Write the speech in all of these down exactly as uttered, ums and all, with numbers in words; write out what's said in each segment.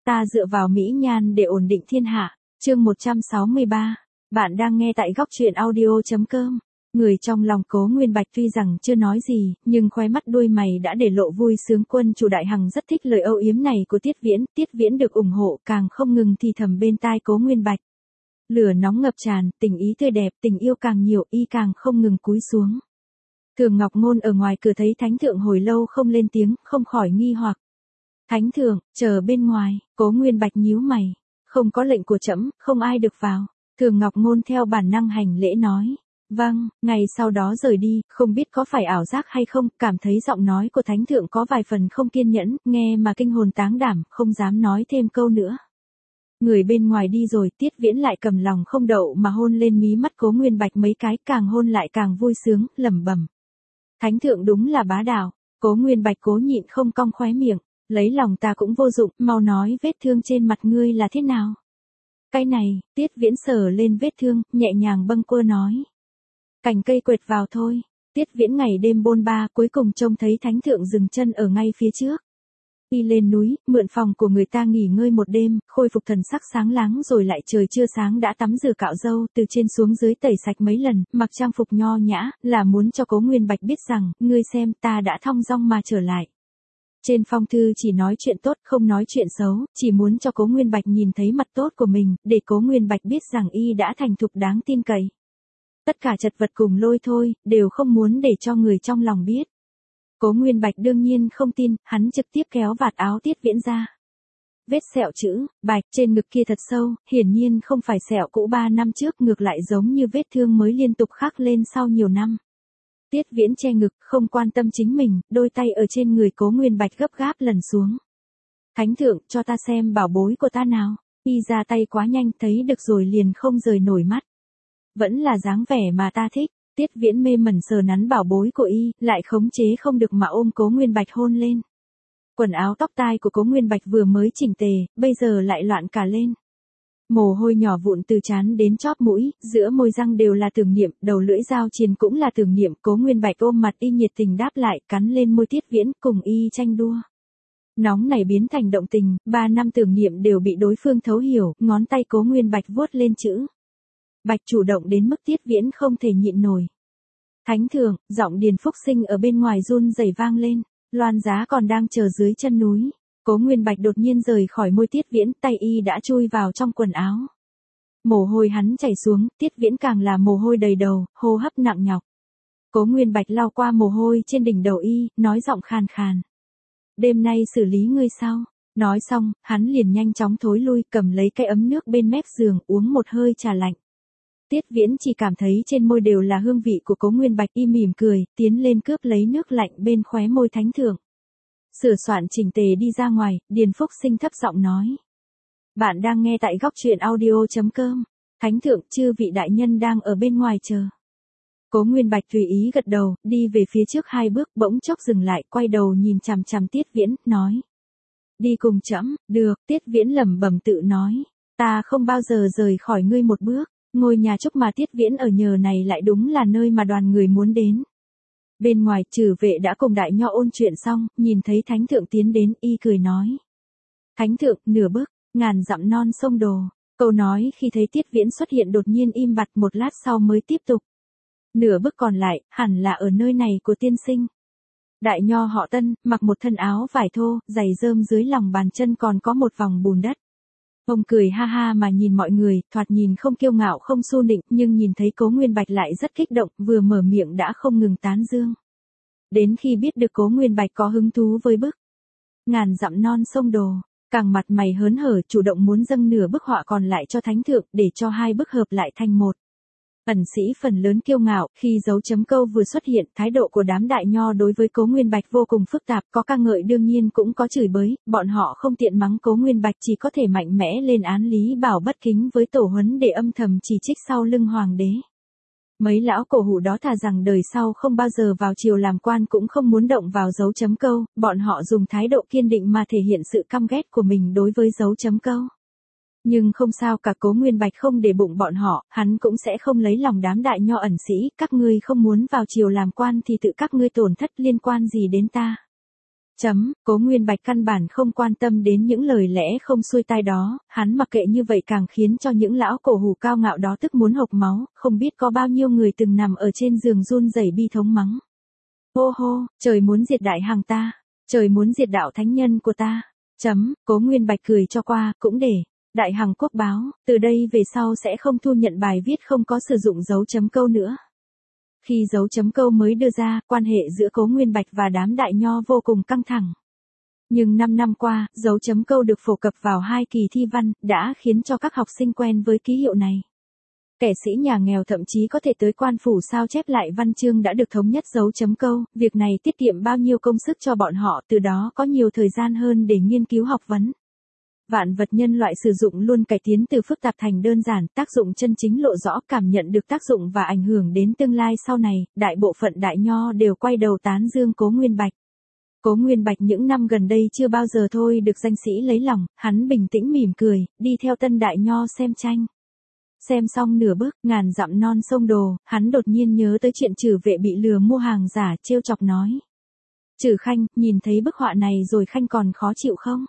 Ta dựa vào mỹ nhan để ổn định thiên hạ. Chương một trăm sáu mươi ba. Bạn đang nghe tại góc truyện audio chấm com. Người trong lòng Cố Nguyên Bạch tuy rằng chưa nói gì, nhưng khóe mắt đuôi mày đã để lộ vui sướng. Quân chủ Đại Hằng rất thích lời âu yếm này của Tiết Viễn, Tiết Viễn được ủng hộ càng không ngừng thì thầm bên tai Cố Nguyên Bạch. Lửa nóng ngập tràn, tình ý tươi đẹp, tình yêu càng nhiều, y càng không ngừng cúi xuống. Thường Ngọc Ngôn ở ngoài cửa thấy Thánh Thượng hồi lâu không lên tiếng, không khỏi nghi hoặc. Thánh Thượng, chờ bên ngoài. Cố Nguyên Bạch nhíu mày. Không có lệnh của trẫm, không ai được vào. Thường Ngọc Ngôn theo bản năng hành lễ nói. Vâng, ngày sau đó rời đi, không biết có phải ảo giác hay không, cảm thấy giọng nói của Thánh Thượng có vài phần không kiên nhẫn, nghe mà kinh hồn táng đảm, không dám nói thêm câu nữa. Người bên ngoài đi rồi, Tiết Viễn lại cầm lòng không đậu mà hôn lên mí mắt Cố Nguyên Bạch mấy cái, càng hôn lại càng vui sướng, lẩm bẩm. Thánh Thượng đúng là bá đạo. Cố Nguyên Bạch cố nhịn không cong khóe miệng. Lấy lòng ta cũng vô dụng, mau nói vết thương trên mặt ngươi là thế nào? Cái này, Tiết Viễn sờ lên vết thương, nhẹ nhàng bâng quơ nói. Cành cây quệt vào thôi. Tiết Viễn ngày đêm bôn ba, cuối cùng trông thấy Thánh Thượng dừng chân ở ngay phía trước. Y lên núi, mượn phòng của người ta nghỉ ngơi một đêm, khôi phục thần sắc sáng láng rồi lại trời chưa sáng đã tắm rửa cạo râu, từ trên xuống dưới tẩy sạch mấy lần, mặc trang phục nho nhã, là muốn cho Cố Nguyên Bạch biết rằng, ngươi xem ta đã thong dong mà trở lại. Trên phong thư chỉ nói chuyện tốt, không nói chuyện xấu, chỉ muốn cho Cố Nguyên Bạch nhìn thấy mặt tốt của mình, để Cố Nguyên Bạch biết rằng y đã thành thục đáng tin cậy. Tất cả chật vật cùng lôi thôi, đều không muốn để cho người trong lòng biết. Cố Nguyên Bạch đương nhiên không tin, hắn trực tiếp kéo vạt áo Tiết Viễn ra. Vết sẹo chữ, Bạch, trên ngực kia thật sâu, hiển nhiên không phải sẹo cũ ba năm trước, ngược lại giống như vết thương mới liên tục khắc lên sau nhiều năm. Tiết Viễn che ngực, không quan tâm chính mình, đôi tay ở trên người Cố Nguyên Bạch gấp gáp lần xuống. Thánh Thượng, cho ta xem bảo bối của ta nào. Y ra tay quá nhanh, thấy được rồi liền không rời nổi mắt. Vẫn là dáng vẻ mà ta thích. Tiết Viễn mê mẩn sờ nắn bảo bối của y, lại khống chế không được mà ôm Cố Nguyên Bạch hôn lên. Quần áo tóc tai của Cố Nguyên Bạch vừa mới chỉnh tề, bây giờ lại loạn cả lên. Mồ hôi nhỏ vụn từ trán đến chóp mũi, giữa môi răng đều là tưởng niệm, đầu lưỡi dao chiền cũng là tưởng niệm. Cố Nguyên Bạch ôm mặt y nhiệt tình đáp lại, cắn lên môi Tiết Viễn, cùng y tranh đua. Nóng này biến thành động tình, ba năm tưởng niệm đều bị đối phương thấu hiểu, ngón tay Cố Nguyên Bạch vuốt lên chữ. Bạch chủ động đến mức Tiết Viễn không thể nhịn nổi. Thánh Thượng, giọng Điền Phúc Sinh ở bên ngoài run rẩy vang lên, Loan Giá còn đang chờ dưới chân núi. Cố Nguyên Bạch đột nhiên rời khỏi môi Tiết Viễn, tay y đã chui vào trong quần áo. Mồ hôi hắn chảy xuống, Tiết Viễn càng là mồ hôi đầy đầu, hô hấp nặng nhọc. Cố Nguyên Bạch lau qua mồ hôi trên đỉnh đầu y, nói giọng khàn khàn. Đêm nay xử lý ngươi sao? Nói xong, hắn liền nhanh chóng thối lui, cầm lấy cái ấm nước bên mép giường, uống một hơi trà lạnh. Tiết Viễn chỉ cảm thấy trên môi đều là hương vị của Cố Nguyên Bạch, y mỉm cười, tiến lên cướp lấy nước lạnh bên khóe môi Thánh Thượng. Sửa soạn chỉnh tề đi ra ngoài, Điền Phúc Sinh thấp giọng nói. Bạn đang nghe tại góc truyện audio chấm com. Thánh Thượng, chư vị đại nhân đang ở bên ngoài chờ. Cố Nguyên Bạch tùy ý gật đầu, đi về phía trước hai bước, bỗng chốc dừng lại, quay đầu nhìn chằm chằm Tiết Viễn, nói. Đi cùng trẫm. Được. Tiết Viễn lẩm bẩm tự nói. Ta không bao giờ rời khỏi ngươi một bước. Ngôi nhà trúc mà Tiết Viễn ở nhờ này lại đúng là nơi mà đoàn người muốn đến. Bên ngoài, Trừ Vệ đã cùng Đại Nho ôn chuyện xong, nhìn thấy Thánh Thượng tiến đến, y cười nói. Thánh Thượng, nửa bước, ngàn dặm non sông đồ. Câu nói khi thấy Tiết Viễn xuất hiện đột nhiên im bặt, một lát sau mới tiếp tục. Nửa bước còn lại, hẳn là ở nơi này của tiên sinh. Đại Nho họ Tân, mặc một thân áo vải thô, giày rơm dưới lòng bàn chân còn có một vòng bùn đất. Ông cười ha ha mà nhìn mọi người, thoạt nhìn không kiêu ngạo không xu nịnh, nhưng nhìn thấy Cố Nguyên Bạch lại rất kích động, vừa mở miệng đã không ngừng tán dương. Đến khi biết được Cố Nguyên Bạch có hứng thú với bức ngàn dặm non sông đồ, càng mặt mày hớn hở, chủ động muốn dâng nửa bức họa còn lại cho Thánh Thượng, để cho hai bức hợp lại thành một. Ẩn sĩ phần lớn kiêu ngạo, khi dấu chấm câu vừa xuất hiện, thái độ của đám Đại Nho đối với Cố Nguyên Bạch vô cùng phức tạp, có ca ngợi đương nhiên cũng có chửi bới, bọn họ không tiện mắng Cố Nguyên Bạch, chỉ có thể mạnh mẽ lên án Lý Bảo bất kính với tổ huấn để âm thầm chỉ trích sau lưng hoàng đế. Mấy lão cổ hủ đó thà rằng đời sau không bao giờ vào triều làm quan cũng không muốn động vào dấu chấm câu, bọn họ dùng thái độ kiên định mà thể hiện sự căm ghét của mình đối với dấu chấm câu. Nhưng không sao cả, Cố Nguyên Bạch không để bụng bọn họ, hắn cũng sẽ không lấy lòng đám Đại Nho ẩn sĩ, các ngươi không muốn vào triều làm quan thì tự các ngươi tổn thất, liên quan gì đến ta. Chấm, Cố Nguyên Bạch căn bản không quan tâm đến những lời lẽ không xuôi tai đó, hắn mặc kệ như vậy càng khiến cho những lão cổ hủ cao ngạo đó tức muốn hộc máu, không biết có bao nhiêu người từng nằm ở trên giường run rẩy bi thống mắng. Hô hô, trời muốn diệt đại hàng ta, trời muốn diệt đạo thánh nhân của ta. Chấm, Cố Nguyên Bạch cười cho qua, cũng để đại hằng quốc báo, từ đây về sau sẽ không thu nhận bài viết không có sử dụng dấu chấm câu nữa. Khi dấu chấm câu mới đưa ra, quan hệ giữa Cố Nguyên Bạch và đám đại nho vô cùng căng thẳng. Nhưng năm năm qua, dấu chấm câu được phổ cập vào hai kỳ thi văn, đã khiến cho các học sinh quen với ký hiệu này. Kẻ sĩ nhà nghèo thậm chí có thể tới quan phủ sao chép lại văn chương đã được thống nhất dấu chấm câu, việc này tiết kiệm bao nhiêu công sức cho bọn họ, từ đó có nhiều thời gian hơn để nghiên cứu học vấn. Vạn vật nhân loại sử dụng luôn cải tiến từ phức tạp thành đơn giản, tác dụng chân chính lộ rõ, cảm nhận được tác dụng và ảnh hưởng đến tương lai sau này, đại bộ phận đại nho đều quay đầu tán dương Cố Nguyên Bạch. Cố Nguyên Bạch những năm gần đây chưa bao giờ thôi được danh sĩ lấy lòng, hắn bình tĩnh mỉm cười, đi theo tân đại nho xem tranh. Xem xong nửa bước, ngàn dặm non sông đồ, hắn đột nhiên nhớ tới chuyện Trử Vệ bị lừa mua hàng giả, trêu chọc nói. Trử Khanh, nhìn thấy bức họa này rồi Khanh còn khó chịu không?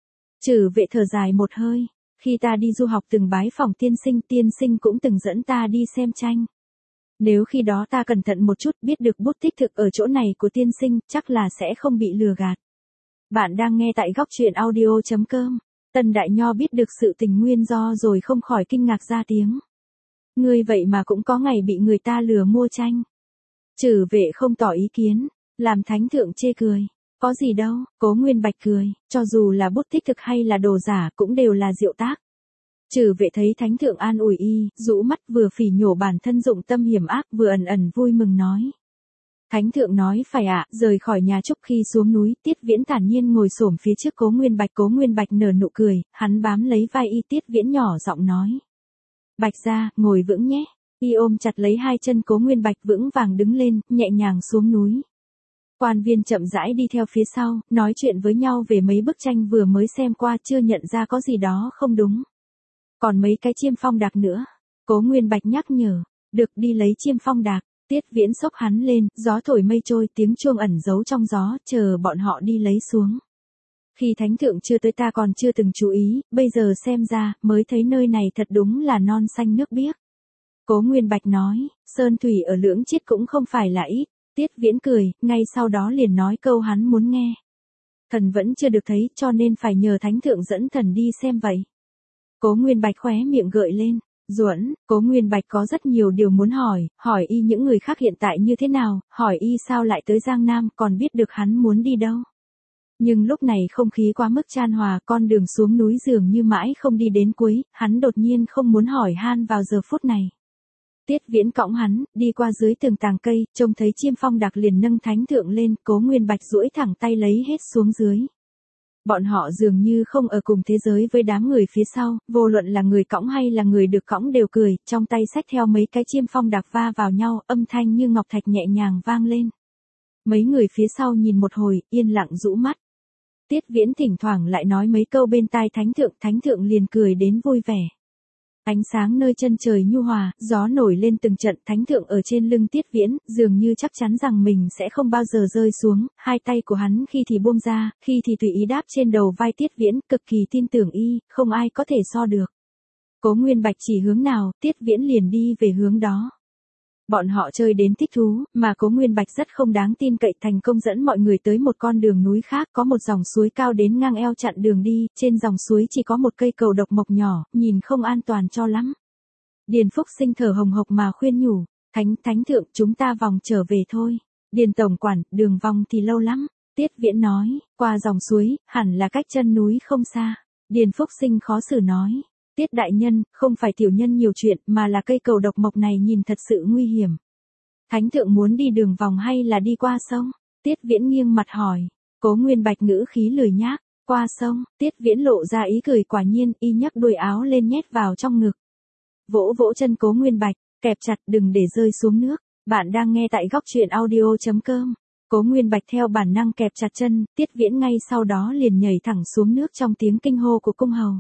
Trử Vệ thở dài một hơi, khi ta đi du học từng bái phòng tiên sinh, tiên sinh cũng từng dẫn ta đi xem tranh. Nếu khi đó ta cẩn thận một chút biết được bút tích thực ở chỗ này của tiên sinh, chắc là sẽ không bị lừa gạt. Bạn đang nghe tại góc truyện audio chấm com. Tần đại nho biết được sự tình nguyên do rồi không khỏi kinh ngạc ra tiếng. Ngươi vậy mà cũng có ngày bị người ta lừa mua tranh. Trử Vệ không tỏ ý kiến, làm thánh thượng chê cười. Có gì đâu, Cố Nguyên Bạch cười, cho dù là bút tích thực hay là đồ giả cũng đều là diệu tác. Trử Vệ thấy thánh thượng an ủi y, rũ mắt vừa phỉ nhổ bản thân dụng tâm hiểm ác vừa ẩn ẩn vui mừng nói. Thánh thượng nói phải ạ, rời khỏi nhà Trúc khi xuống núi, Tiết Viễn thản nhiên ngồi xổm phía trước Cố Nguyên Bạch. Cố Nguyên Bạch nở nụ cười, hắn bám lấy vai y, Tiết Viễn nhỏ giọng nói. Bạch gia, ngồi vững nhé. Y ôm chặt lấy hai chân Cố Nguyên Bạch vững vàng đứng lên, nhẹ nhàng xuống núi. Quan viên chậm rãi đi theo phía sau, nói chuyện với nhau về mấy bức tranh vừa mới xem qua, chưa nhận ra có gì đó không đúng. Còn mấy cái chiêm phong đạc nữa. Cố Nguyên Bạch nhắc nhở, được đi lấy chiêm phong đạc. Tiết Viễn xốc hắn lên, gió thổi mây trôi, tiếng chuông ẩn giấu trong gió, chờ bọn họ đi lấy xuống. Khi thánh thượng chưa tới ta còn chưa từng chú ý, bây giờ xem ra, mới thấy nơi này thật đúng là non xanh nước biếc. Cố Nguyên Bạch nói, sơn thủy ở Lưỡng Chiết cũng không phải là ít. Tiết Viễn cười, ngay sau đó liền nói câu hắn muốn nghe. Thần vẫn chưa được thấy, cho nên phải nhờ thánh thượng dẫn thần đi xem vậy. Cố Nguyên Bạch khóe miệng gợi lên. Duẫn, Cố Nguyên Bạch có rất nhiều điều muốn hỏi, hỏi y những người khác hiện tại như thế nào, hỏi y sao lại tới Giang Nam, còn biết được hắn muốn đi đâu. Nhưng lúc này không khí quá mức chan hòa, con đường xuống núi dường như mãi không đi đến cuối, hắn đột nhiên không muốn hỏi han vào giờ phút này. Tiết Viễn cõng hắn, đi qua dưới tường tàng cây, trông thấy chiêm phong đặc liền nâng thánh thượng lên, Cố Nguyên Bạch duỗi thẳng tay lấy hết xuống dưới. Bọn họ dường như không ở cùng thế giới với đám người phía sau, vô luận là người cõng hay là người được cõng đều cười, trong tay xách theo mấy cái chiêm phong đặc va vào nhau, âm thanh như ngọc thạch nhẹ nhàng vang lên. Mấy người phía sau nhìn một hồi, yên lặng rũ mắt. Tiết Viễn thỉnh thoảng lại nói mấy câu bên tai thánh thượng, thánh thượng liền cười đến vui vẻ. Ánh sáng nơi chân trời nhu hòa, gió nổi lên từng trận, thánh thượng ở trên lưng Tiết Viễn, dường như chắc chắn rằng mình sẽ không bao giờ rơi xuống, hai tay của hắn khi thì buông ra, khi thì tùy ý đáp trên đầu vai Tiết Viễn, cực kỳ tin tưởng y, không ai có thể so được. Cố Nguyên Bạch chỉ hướng nào, Tiết Viễn liền đi về hướng đó. Bọn họ chơi đến thích thú, mà Cố Nguyên Bạch rất không đáng tin cậy, thành công dẫn mọi người tới một con đường núi khác, có một dòng suối cao đến ngang eo chặn đường đi, trên dòng suối chỉ có một cây cầu độc mộc nhỏ, nhìn không an toàn cho lắm. Điền Phúc Sinh thở hồng hộc mà khuyên nhủ, thánh, thánh thượng, chúng ta vòng trở về thôi. Điền tổng quản, đường vòng thì lâu lắm. Tiết Viễn nói, qua dòng suối, hẳn là cách chân núi không xa. Điền Phúc Sinh khó xử nói. Tiết đại nhân, không phải tiểu nhân nhiều chuyện, mà là cây cầu độc mộc này nhìn thật sự nguy hiểm. Thánh thượng muốn đi đường vòng hay là đi qua sông? Tiết Viễn nghiêng mặt hỏi. Cố Nguyên Bạch ngữ khí lười nhác, qua sông. Tiết Viễn lộ ra ý cười, quả nhiên, y nhấc đuôi áo lên nhét vào trong ngực. Vỗ vỗ chân Cố Nguyên Bạch, kẹp chặt đừng để rơi xuống nước. Bạn đang nghe tại góc truyện audio chấm com. Cố Nguyên Bạch theo bản năng kẹp chặt chân, Tiết Viễn ngay sau đó liền nhảy thẳng xuống nước trong tiếng kinh hô của cung hầu.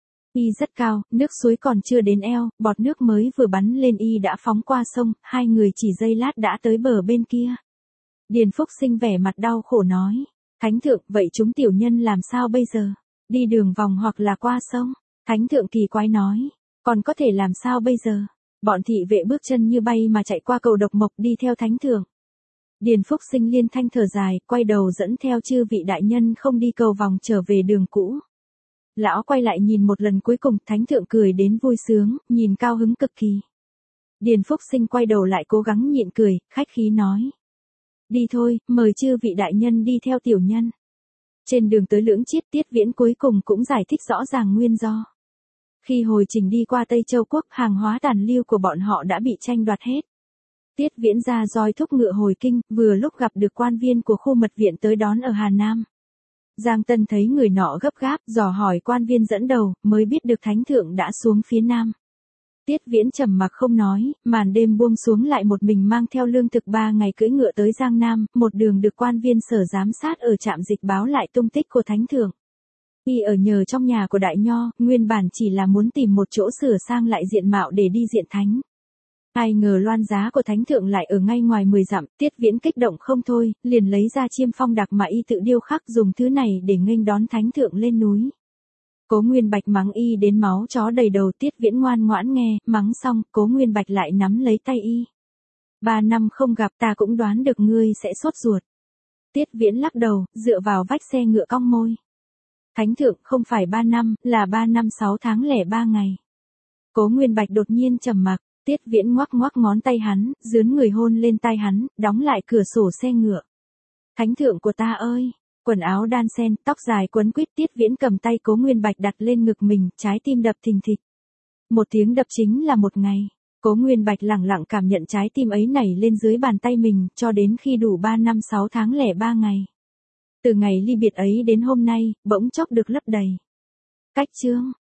Y rất cao, nước suối còn chưa đến eo, bọt nước mới vừa bắn lên y đã phóng qua sông, hai người chỉ giây lát đã tới bờ bên kia. Điền Phúc Sinh vẻ mặt đau khổ nói, Thánh thượng, vậy chúng tiểu nhân làm sao bây giờ? Đi đường vòng hoặc là qua sông? Thánh thượng kỳ quái nói. Còn có thể làm sao bây giờ? Bọn thị vệ bước chân như bay mà chạy qua cầu độc mộc đi theo thánh thượng. Điền Phúc Sinh liên thanh thở dài, quay đầu dẫn theo chư vị đại nhân không đi cầu vòng trở về đường cũ. Lão quay lại nhìn một lần cuối cùng, thánh thượng cười đến vui sướng, nhìn cao hứng cực kỳ. Điền Phúc Sinh quay đầu lại cố gắng nhịn cười, khách khí nói. Đi thôi, mời chư vị đại nhân đi theo tiểu nhân. Trên đường tới Lưỡng Chiết, Tiết Viễn cuối cùng cũng giải thích rõ ràng nguyên do. Khi hồi trình đi qua Tây Châu Quốc, hàng hóa tàn lưu của bọn họ đã bị tranh đoạt hết. Tiết Viễn ra roi thúc ngựa hồi kinh, vừa lúc gặp được quan viên của khu mật viện tới đón ở Hà Nam. Giang Tân thấy người nọ gấp gáp, dò hỏi quan viên dẫn đầu, mới biết được thánh thượng đã xuống phía Nam. Tiết Viễn trầm mặc không nói, màn đêm buông xuống lại một mình mang theo lương thực ba ngày cưỡi ngựa tới Giang Nam, một đường được quan viên sở giám sát ở trạm dịch báo lại tung tích của thánh thượng. Y ở nhờ trong nhà của đại nho, nguyên bản chỉ là muốn tìm một chỗ sửa sang lại diện mạo để đi diện thánh. Ai ngờ loan giá của thánh thượng lại ở ngay ngoài mười dặm, Tiết Viễn kích động không thôi, liền lấy ra chiêm phong đặc mà y tự điêu khắc dùng thứ này để nghênh đón thánh thượng lên núi. Cố Nguyên Bạch mắng y đến máu chó đầy đầu, Tiết Viễn ngoan ngoãn nghe, mắng xong, Cố Nguyên Bạch lại nắm lấy tay y. Ba năm không gặp ta cũng đoán được ngươi sẽ sốt ruột. Tiết Viễn lắc đầu, dựa vào vách xe ngựa cong môi. Thánh thượng không phải ba năm, là ba năm sáu tháng lẻ ba ngày. Cố Nguyên Bạch đột nhiên trầm mặc, Tiết Viễn ngoắc ngoắc ngón tay hắn, dướn người hôn lên tai hắn, đóng lại cửa sổ xe ngựa. Thánh thượng của ta ơi! Quần áo đan sen, tóc dài quấn quýt, Tiết Viễn cầm tay Cố Nguyên Bạch đặt lên ngực mình, trái tim đập thình thịch. Một tiếng đập chính là một ngày. Cố Nguyên Bạch lẳng lặng cảm nhận trái tim ấy nảy lên dưới bàn tay mình, cho đến khi đủ ba năm sáu tháng lẻ ba ngày. Từ ngày ly biệt ấy đến hôm nay, bỗng chốc được lấp đầy. Cách chương